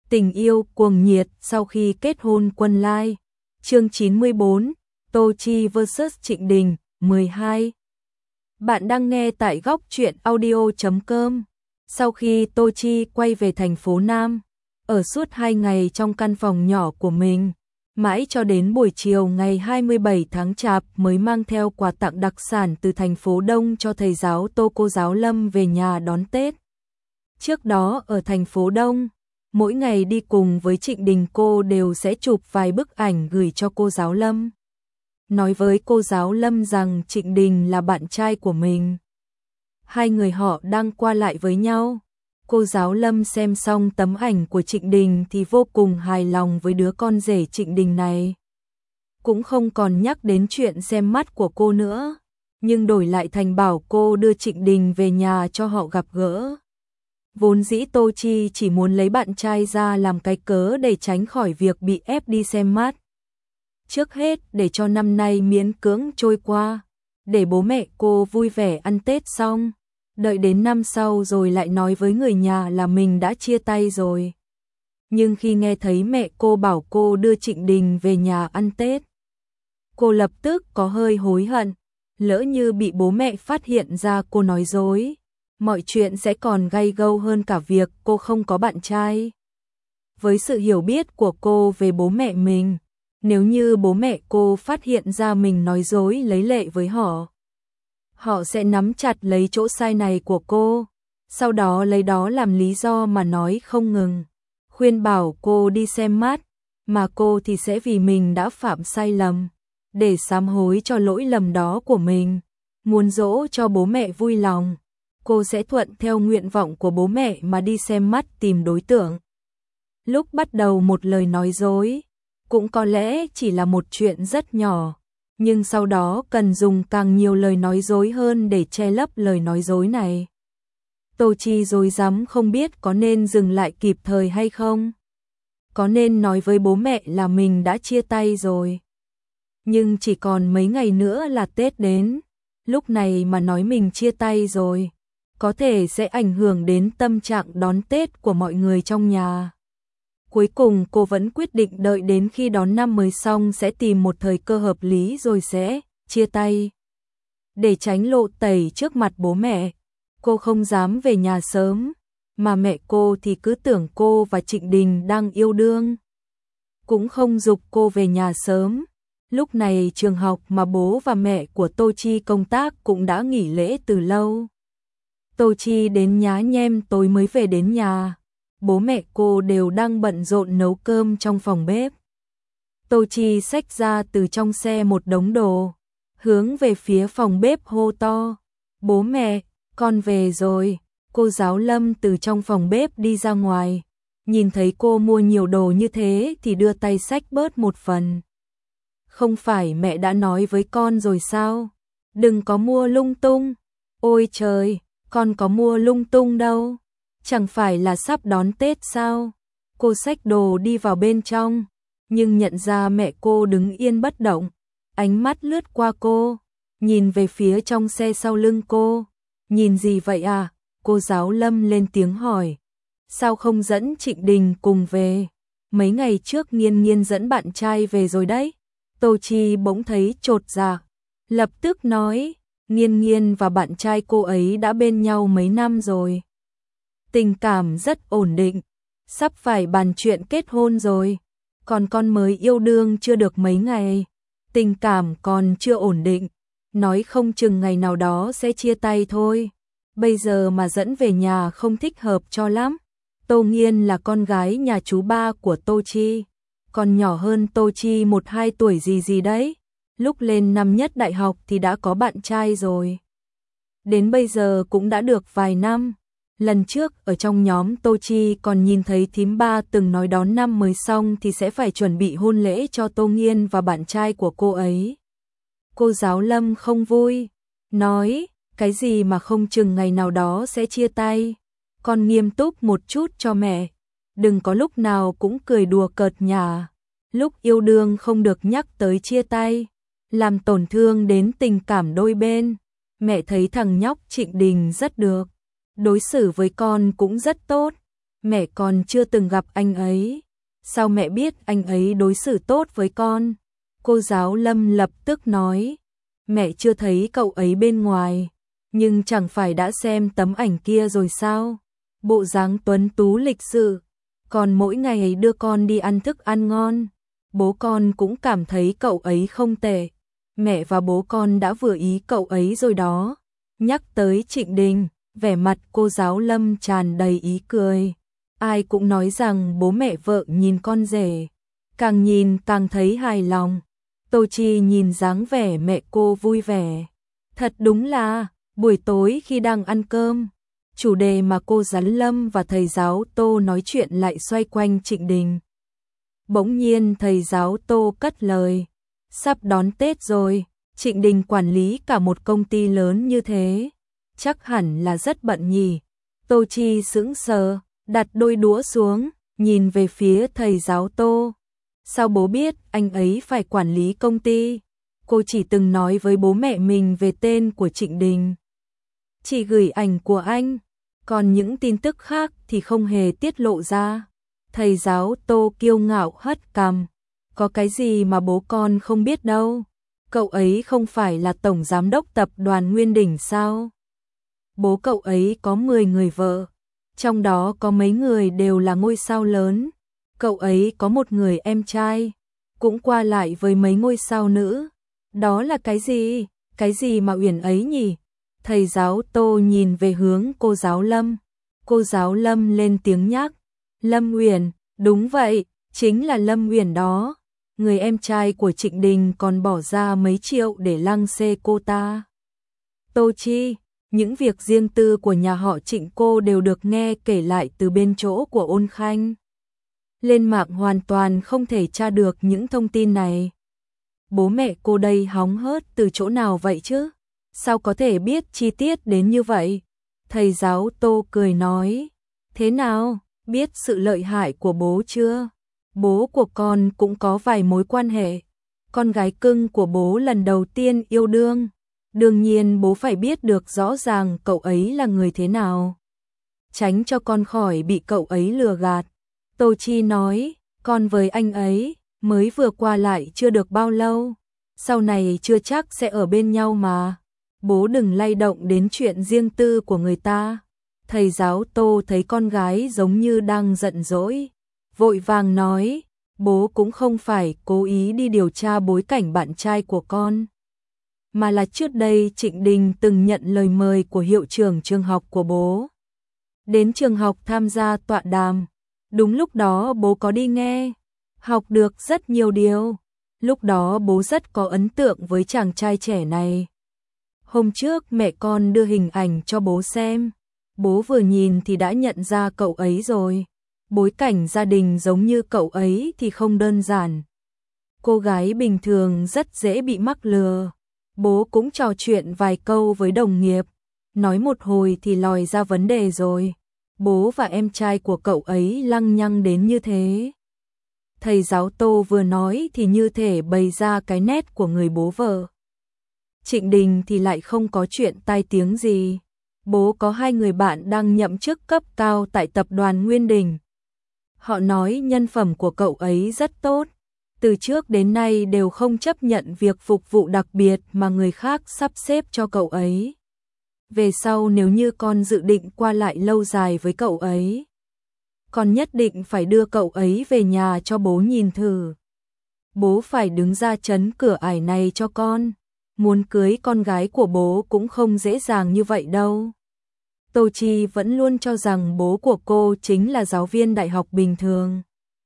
Tình yêu cuồng nhiệt sau khi kết hôn Quân Lai. Chương 94, Tô Chi vs Trịnh Đình, 12. Bạn đang nghe tại góc truyện audio.com. Sau khi Tô Chi quay về thành phố Nam, ở suốt 2 ngày trong căn phòng nhỏ của mình, mãi cho đến buổi chiều ngày 27 tháng Chạp mới mang theo quà tặng đặc sản từ thành phố Đông cho thầy giáo Tô cô giáo Lâm về nhà đón Tết. Trước đó ở thành phố Đông, mỗi ngày đi cùng với Trịnh Đình cô đều sẽ chụp vài bức ảnh gửi cho cô giáo Lâm. Nói với cô giáo Lâm rằng Trịnh Đình là bạn trai của mình. Hai người họ đang qua lại với nhau. Cô giáo Lâm xem xong tấm ảnh của Trịnh Đình thì vô cùng hài lòng với đứa con rể Trịnh Đình này. Cũng không còn nhắc đến chuyện xem mắt của cô nữa, nhưng đổi lại thành bảo cô đưa Trịnh Đình về nhà cho họ gặp gỡ. Vốn dĩ Tô Chi chỉ muốn lấy bạn trai ra làm cái cớ để tránh khỏi việc bị ép đi xem mắt. Trước hết để cho năm nay miễn cưỡng trôi qua, để bố mẹ cô vui vẻ ăn Tết xong, đợi đến năm sau rồi lại nói với người nhà là mình đã chia tay rồi. Nhưng khi nghe thấy mẹ cô bảo cô đưa Trịnh Đình về nhà ăn Tết, cô lập tức có hơi hối hận, lỡ như bị bố mẹ phát hiện ra cô nói dối, mọi chuyện sẽ còn gay gâu hơn cả việc cô không có bạn trai. Với sự hiểu biết của cô về bố mẹ mình, nếu như bố mẹ cô phát hiện ra mình nói dối lấy lệ với họ, họ sẽ nắm chặt lấy chỗ sai này của cô, sau đó lấy đó làm lý do mà nói không ngừng, khuyên bảo cô đi xem mắt, mà cô thì sẽ vì mình đã phạm sai lầm, để sám hối cho lỗi lầm đó của mình, muốn dỗ cho bố mẹ vui lòng. Cô sẽ thuận theo nguyện vọng của bố mẹ mà đi xem mắt tìm đối tượng. Lúc bắt đầu một lời nói dối, cũng có lẽ chỉ là một chuyện rất nhỏ, nhưng sau đó cần dùng càng nhiều lời nói dối hơn để che lấp lời nói dối này. Tô Chi rối rắm không biết có nên dừng lại kịp thời hay không. Có nên nói với bố mẹ là mình đã chia tay rồi. Nhưng chỉ còn mấy ngày nữa là Tết đến, lúc này mà nói mình chia tay rồi, có thể sẽ ảnh hưởng đến tâm trạng đón Tết của mọi người trong nhà. Cuối cùng cô vẫn quyết định đợi đến khi đón năm mới xong sẽ tìm một thời cơ hợp lý rồi sẽ chia tay. Để tránh lộ tẩy trước mặt bố mẹ, cô không dám về nhà sớm, mà mẹ cô thì cứ tưởng cô và Trịnh Đình đang yêu đương. Cũng không giục cô về nhà sớm. Lúc này trường học mà bố và mẹ của Tô Chi công tác cũng đã nghỉ lễ từ lâu. Tô Chi đến nhá nhem tối mới về đến nhà, bố mẹ cô đều đang bận rộn nấu cơm trong phòng bếp. Tô Chi xách ra từ trong xe một đống đồ, hướng về phía phòng bếp hô to, bố mẹ, con về rồi. Cô giáo Lâm từ trong phòng bếp đi ra ngoài, nhìn thấy cô mua nhiều đồ như thế thì đưa tay xách bớt một phần. Không phải mẹ đã nói với con rồi sao? Đừng có mua lung tung. Ôi trời! Con có mua lung tung đâu, chẳng phải là sắp đón Tết sao? Cô xách đồ đi vào bên trong, nhưng nhận ra mẹ cô đứng yên bất động, ánh mắt lướt qua cô, nhìn về phía trong xe sau lưng cô. Nhìn gì vậy à? Cô giáo Lâm lên tiếng hỏi. Sao không dẫn Trịnh Đình cùng về? Mấy ngày trước Nghiên Nghiên dẫn bạn trai về rồi đấy. Tô Chi bỗng thấy chột dạ, lập tức nói, Nghiên Nghiên và bạn trai cô ấy đã bên nhau mấy năm rồi. Tình cảm rất ổn định, sắp phải bàn chuyện kết hôn rồi. Còn con mới yêu đương chưa được mấy ngày, tình cảm còn chưa ổn định, nói không chừng ngày nào đó sẽ chia tay thôi. Bây giờ mà dẫn về nhà không thích hợp cho lắm. Tô Nghiên là con gái nhà chú ba của Tô Chi, còn nhỏ hơn Tô Chi 1-2 tuổi gì đấy. Lúc lên năm nhất đại học thì đã có bạn trai rồi. Đến bây giờ cũng đã được vài năm. Lần trước ở trong nhóm Tô Chi còn nhìn thấy thím ba từng nói đón năm mới xong thì sẽ phải chuẩn bị hôn lễ cho Tô Nghiên và bạn trai của cô ấy. Cô giáo Lâm không vui, nói, cái gì mà không chừng ngày nào đó sẽ chia tay. Con nghiêm túc một chút cho mẹ, đừng có lúc nào cũng cười đùa cợt nhả. Lúc yêu đương không được nhắc tới chia tay, làm tổn thương đến tình cảm đôi bên. Mẹ thấy thằng nhóc Trịnh Đình rất được, đối xử với con cũng rất tốt, Mẹ còn chưa từng gặp anh ấy. Sao mẹ biết anh ấy đối xử tốt với con? Cô giáo Lâm lập tức nói. Mẹ chưa thấy cậu ấy bên ngoài, nhưng chẳng phải đã xem tấm ảnh kia rồi sao? Bộ dáng tuấn tú lịch sự, còn mỗi ngày ấy đưa con đi ăn thức ăn ngon. Bố con cũng cảm thấy cậu ấy không tệ. Mẹ và bố con đã vừa ý cậu ấy rồi đó. Nhắc tới Trịnh Đình, vẻ mặt cô giáo Lâm tràn đầy ý cười. Ai cũng nói rằng bố mẹ vợ nhìn con rể, càng nhìn càng thấy hài lòng. Tô Chi nhìn dáng vẻ mẹ cô vui vẻ. Thật đúng là, buổi tối khi đang ăn cơm, chủ đề mà cô giáo Lâm và thầy giáo Tô nói chuyện lại xoay quanh Trịnh Đình. Bỗng nhiên thầy giáo Tô cất lời. Sắp đón Tết rồi, Trịnh Đình quản lý cả một công ty lớn như thế. Chắc hẳn là rất bận nhỉ. Tô Chi sững sờ, đặt đôi đũa xuống, nhìn về phía thầy giáo Tô. Sao bố biết anh ấy phải quản lý công ty? Cô chỉ từng nói với bố mẹ mình về tên của Trịnh Đình. Chỉ gửi ảnh của anh, còn những tin tức khác thì không hề tiết lộ ra. Thầy giáo Tô kiêu ngạo hất cằm. Có cái gì mà bố con không biết đâu. Cậu ấy không phải là tổng giám đốc tập đoàn Nguyên Đỉnh sao? Bố cậu ấy có 10 người vợ, trong đó có mấy người đều là ngôi sao lớn. Cậu ấy có một người em trai, cũng qua lại với mấy ngôi sao nữ. Đó là cái gì? Cái gì mà Uyển ấy nhỉ? Thầy giáo Tô nhìn về hướng cô giáo Lâm. Cô giáo Lâm lên tiếng nhắc. Lâm Uyển, đúng vậy, chính là Lâm Uyển đó. Người em trai của Trịnh Đình còn bỏ ra mấy triệu để lăng xê cô ta. Tô Chi, những việc riêng tư của nhà họ Trịnh cô đều được nghe kể lại từ bên chỗ của Ôn Khanh. Lên mạng hoàn toàn không thể tra được những thông tin này. Bố mẹ cô đây hóng hớt từ chỗ nào vậy chứ? Sao có thể biết chi tiết đến như vậy? Thầy giáo Tô cười nói. Thế nào, biết sự lợi hại của bố chưa? Bố của con cũng có vài mối quan hệ. Con gái cưng của bố lần đầu tiên yêu đương. Đương nhiên bố phải biết được rõ ràng cậu ấy là người thế nào. Tránh cho con khỏi bị cậu ấy lừa gạt. Tô Chi nói, con với anh ấy mới vừa qua lại chưa được bao lâu. Sau này chưa chắc sẽ ở bên nhau mà. Bố đừng lay động đến chuyện riêng tư của người ta. Thầy giáo Tô thấy con gái giống như đang giận dỗi, vội vàng nói, bố cũng không phải cố ý đi điều tra bối cảnh bạn trai của con. Mà là trước đây Trịnh Đình từng nhận lời mời của hiệu trưởng trường học của bố. Đến trường học tham gia tọa đàm. Đúng lúc đó bố có đi nghe, học được rất nhiều điều. Lúc đó bố rất có ấn tượng với chàng trai trẻ này. Hôm trước mẹ con đưa hình ảnh cho bố xem. Bố vừa nhìn thì đã nhận ra cậu ấy rồi. Bối cảnh gia đình giống như cậu ấy thì không đơn giản. Cô gái bình thường rất dễ bị mắc lừa. Bố cũng trò chuyện vài câu với đồng nghiệp. Nói một hồi thì lòi ra vấn đề rồi. Bố và em trai của cậu ấy lăng nhăng đến như thế. Thầy giáo Tô vừa nói thì như thể bày ra cái nét của người bố vợ. Trịnh Đình thì lại không có chuyện tai tiếng gì. Bố có 2 người bạn đang nhậm chức cấp cao tại tập đoàn Nguyên Đình. Họ nói nhân phẩm của cậu ấy rất tốt. Từ trước đến nay đều không chấp nhận việc phục vụ đặc biệt mà người khác sắp xếp cho cậu ấy. Về sau nếu như con dự định qua lại lâu dài với cậu ấy, con nhất định phải đưa cậu ấy về nhà cho bố nhìn thử. Bố phải đứng ra trấn cửa ải này cho con. Muốn cưới con gái của bố cũng không dễ dàng như vậy đâu. Tô Chi vẫn luôn cho rằng bố của cô chính là giáo viên đại học bình thường.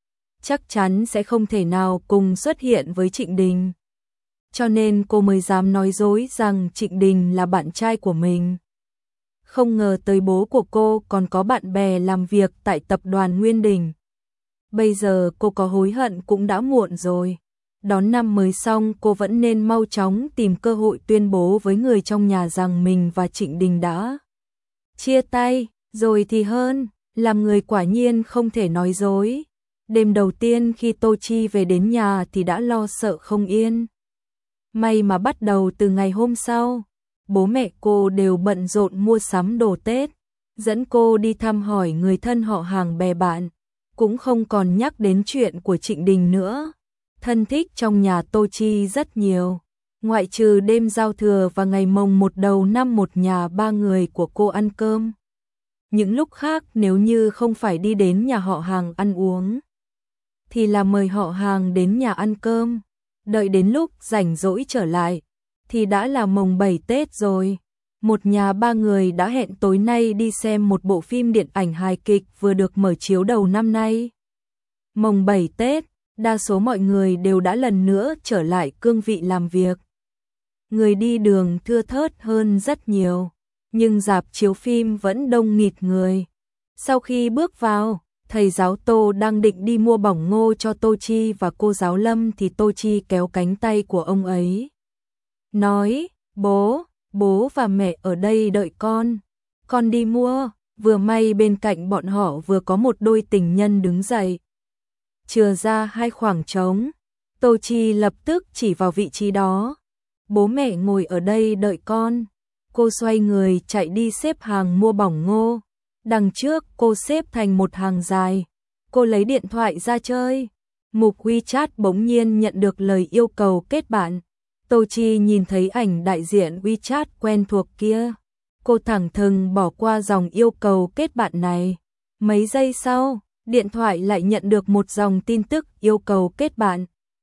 Chắc chắn sẽ không thể nào cùng xuất hiện với Trịnh Đình. Cho nên cô mới dám nói dối rằng Trịnh Đình là bạn trai của mình. Không ngờ tới bố của cô còn có bạn bè làm việc tại tập đoàn Nguyên Đình. Bây giờ cô có hối hận cũng đã muộn rồi. Đón năm mới xong cô vẫn nên mau chóng tìm cơ hội tuyên bố với người trong nhà rằng mình và Trịnh Đình đã chia tay, rồi thì hơn, làm người quả nhiên không thể nói dối. Đêm đầu tiên khi Tô Chi về đến nhà thì đã lo sợ không yên. May mà bắt đầu từ ngày hôm sau, bố mẹ cô đều bận rộn mua sắm đồ Tết. dẫn cô đi thăm hỏi người thân họ hàng bè bạn, cũng không còn nhắc đến chuyện của Trịnh Đình nữa. Thân thích trong nhà Tô Chi rất nhiều, ngoại trừ đêm giao thừa và ngày mồng 1 đầu năm một nhà 3 người của cô ăn cơm. Những lúc khác nếu như không phải đi đến nhà họ hàng ăn uống, thì là mời họ hàng đến nhà ăn cơm. Đợi đến lúc rảnh rỗi trở lại, thì đã là mồng 7 Tết rồi. Một nhà 3 người đã hẹn tối nay đi xem một bộ phim điện ảnh hài kịch vừa được mở chiếu đầu năm nay. Mồng 7 Tết, đa số mọi người đều đã lần nữa trở lại cương vị làm việc. Người đi đường thưa thớt hơn rất nhiều, nhưng rạp chiếu phim vẫn đông nghịt người. Sau khi bước vào, thầy giáo Tô đang định đi mua bỏng ngô cho Tô Chi và cô giáo Lâm thì Tô Chi kéo cánh tay của ông ấy. Nói, bố và mẹ ở đây đợi con đi mua. Vừa may bên cạnh bọn họ vừa có một đôi tình nhân đứng dậy, chừa ra 2 khoảng trống. Tô Chi lập tức chỉ vào vị trí đó. Bố mẹ ngồi ở đây đợi con. Cô xoay người chạy đi xếp hàng mua bỏng ngô. Đằng trước cô xếp thành một hàng dài. Cô lấy điện thoại ra chơi. Mục WeChat bỗng nhiên nhận được lời yêu cầu kết bạn. Tô Chi nhìn thấy ảnh đại diện WeChat quen thuộc kia. Cô thẳng thừng bỏ qua dòng yêu cầu kết bạn này. Mấy giây sau, điện thoại lại nhận được một dòng tin tức yêu cầu kết bạn.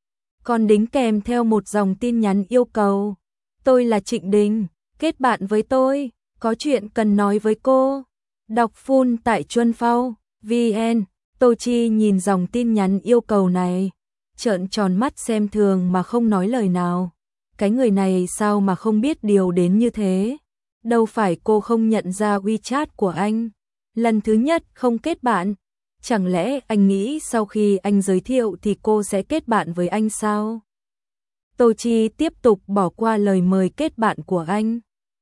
Còn đính kèm theo một dòng tin nhắn yêu cầu. Tôi là Trịnh Đình, kết bạn với tôi, có chuyện cần nói với cô. Đọc full tại Chuân Phao, VN. Tô Chi nhìn dòng tin nhắn yêu cầu này, trợn tròn mắt xem thường mà không nói lời nào. Cái người này sao mà không biết điều đến như thế? Đâu phải cô không nhận ra WeChat của anh. Lần thứ nhất không kết bạn. Chẳng lẽ anh nghĩ sau khi anh giới thiệu thì cô sẽ kết bạn với anh sao? Tô Chi tiếp tục bỏ qua lời mời kết bạn của anh.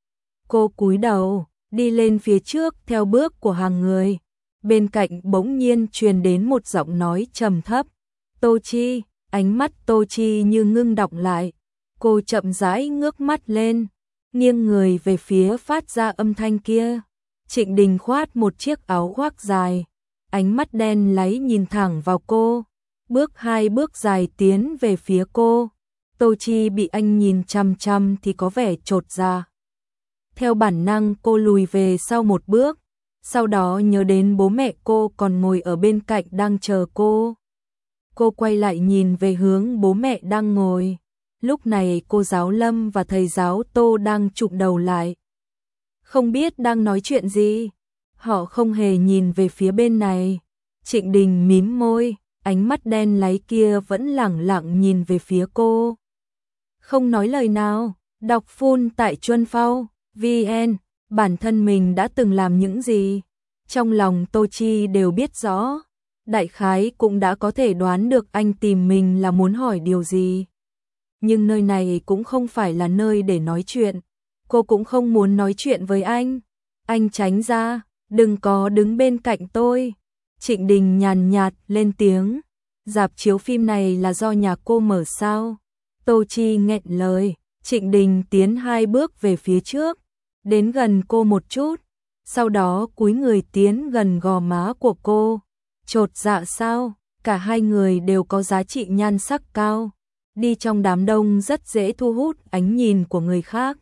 Cô cúi đầu, đi lên phía trước theo bước của hàng người. Bên cạnh bỗng nhiên truyền đến một giọng nói trầm thấp. Tô Chi, ánh mắt Tô Chi như ngưng đọng lại. Cô chậm rãi ngước mắt lên, nghiêng người về phía phát ra âm thanh kia. Trịnh Đình khoác một chiếc áo khoác dài, ánh mắt đen láy nhìn thẳng vào cô, bước 2 bước dài tiến về phía cô. Tô Chi bị anh nhìn chăm chăm thì có vẻ chột dạ. Theo bản năng cô lùi về sau một bước, sau đó nhớ đến bố mẹ cô còn ngồi ở bên cạnh đang chờ cô. Cô quay lại nhìn về hướng bố mẹ đang ngồi. Lúc này cô giáo Lâm và thầy giáo Tô đang chụm đầu lại. Không biết đang nói chuyện gì. Họ không hề nhìn về phía bên này. Trịnh Đình mím môi, ánh mắt đen láy kia vẫn lẳng lặng nhìn về phía cô. Không nói lời nào, đọc full tại Chuân Phao, VN, bản thân mình đã từng làm những gì. Trong lòng Tô Chi đều biết rõ, đại khái cũng đã có thể đoán được anh tìm mình là muốn hỏi điều gì. Nhưng nơi này cũng không phải là nơi để nói chuyện. Cô cũng không muốn nói chuyện với anh. Anh tránh ra, đừng có đứng bên cạnh tôi. Trịnh Đình nhàn nhạt lên tiếng. Rạp chiếu phim này là do nhà cô mở sao? Tô Chi nghẹn lời. Trịnh Đình tiến 2 bước về phía trước, đến gần cô một chút, sau đó cúi người tiến gần gò má của cô. Chột dạ sao? Cả hai người đều có giá trị nhan sắc cao, đi trong đám đông rất dễ thu hút ánh nhìn của người khác.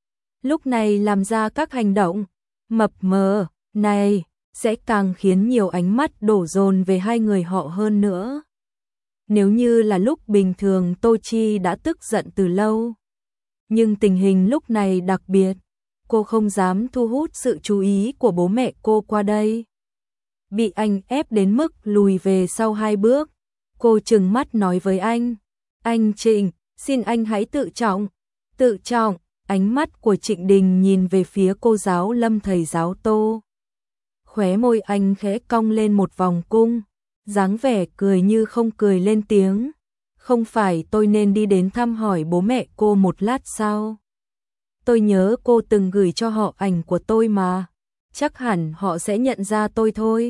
Lúc này làm ra các hành động mập mờ này sẽ càng khiến nhiều ánh mắt đổ dồn về hai người họ hơn nữa. Nếu như là lúc bình thường Tô Chi đã tức giận từ lâu, nhưng tình hình lúc này đặc biệt, cô không dám thu hút sự chú ý của bố mẹ cô qua đây. Bị anh ép đến mức lùi về sau 2 bước, cô trừng mắt nói với anh Trịnh, xin anh hãy tự trọng. Tự trọng, ánh mắt của Trịnh Đình nhìn về phía cô giáo Lâm thầy giáo Tô. Khóe môi anh khẽ cong lên một vòng cung, dáng vẻ cười như không cười lên tiếng. Không phải tôi nên đi đến thăm hỏi bố mẹ cô một lát sao? Tôi nhớ cô từng gửi cho họ ảnh của tôi mà. Chắc hẳn họ sẽ nhận ra tôi thôi.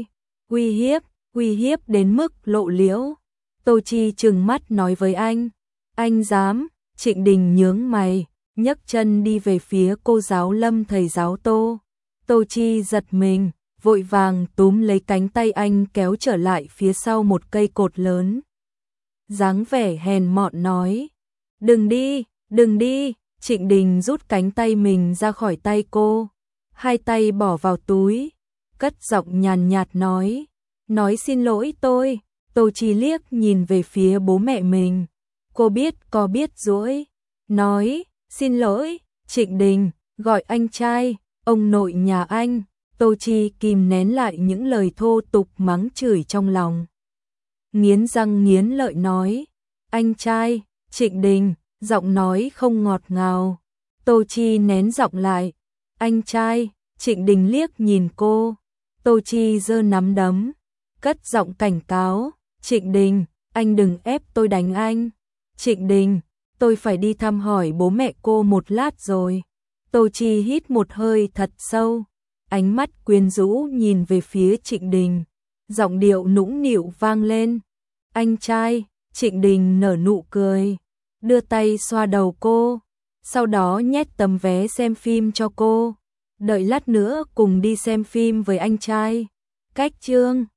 Uy hiếp đến mức lộ liễu. Tô Chi trừng mắt nói với anh. Anh dám? Trịnh Đình nhướng mày, nhấc chân đi về phía cô giáo Lâm thầy giáo Tô. Tô Chi giật mình, vội vàng túm lấy cánh tay anh kéo trở lại phía sau một cây cột lớn. Dáng vẻ hèn mọn nói, đừng đi, Trịnh Đình rút cánh tay mình ra khỏi tay cô, hai tay bỏ vào túi, cất giọng nhàn nhạt nói xin lỗi tôi. Tô Chi liếc nhìn về phía bố mẹ mình, cô có biết dỗi, nói, xin lỗi, Trịnh Đình, gọi anh trai, ông nội nhà anh. Tô Chi kìm nén lại những lời thô tục mắng chửi trong lòng. Nghiến răng nghiến lợi nói, anh trai, Trịnh Đình, giọng nói không ngọt ngào. Tô Chi nén giọng lại, anh trai, Trịnh Đình liếc nhìn cô. Tô Chi giơ nắm đấm, cất giọng cảnh cáo, Trịnh Đình, anh đừng ép tôi đánh anh. Trịnh Đình, tôi phải đi thăm hỏi bố mẹ cô một lát rồi. Tô Chi hít một hơi thật sâu, ánh mắt quyến rũ nhìn về phía Trịnh Đình, giọng điệu nũng nịu vang lên. Anh trai, Trịnh Đình nở nụ cười, đưa tay xoa đầu cô, sau đó nhét tấm vé xem phim cho cô. Đợi lát nữa cùng đi xem phim với anh trai. Cách chương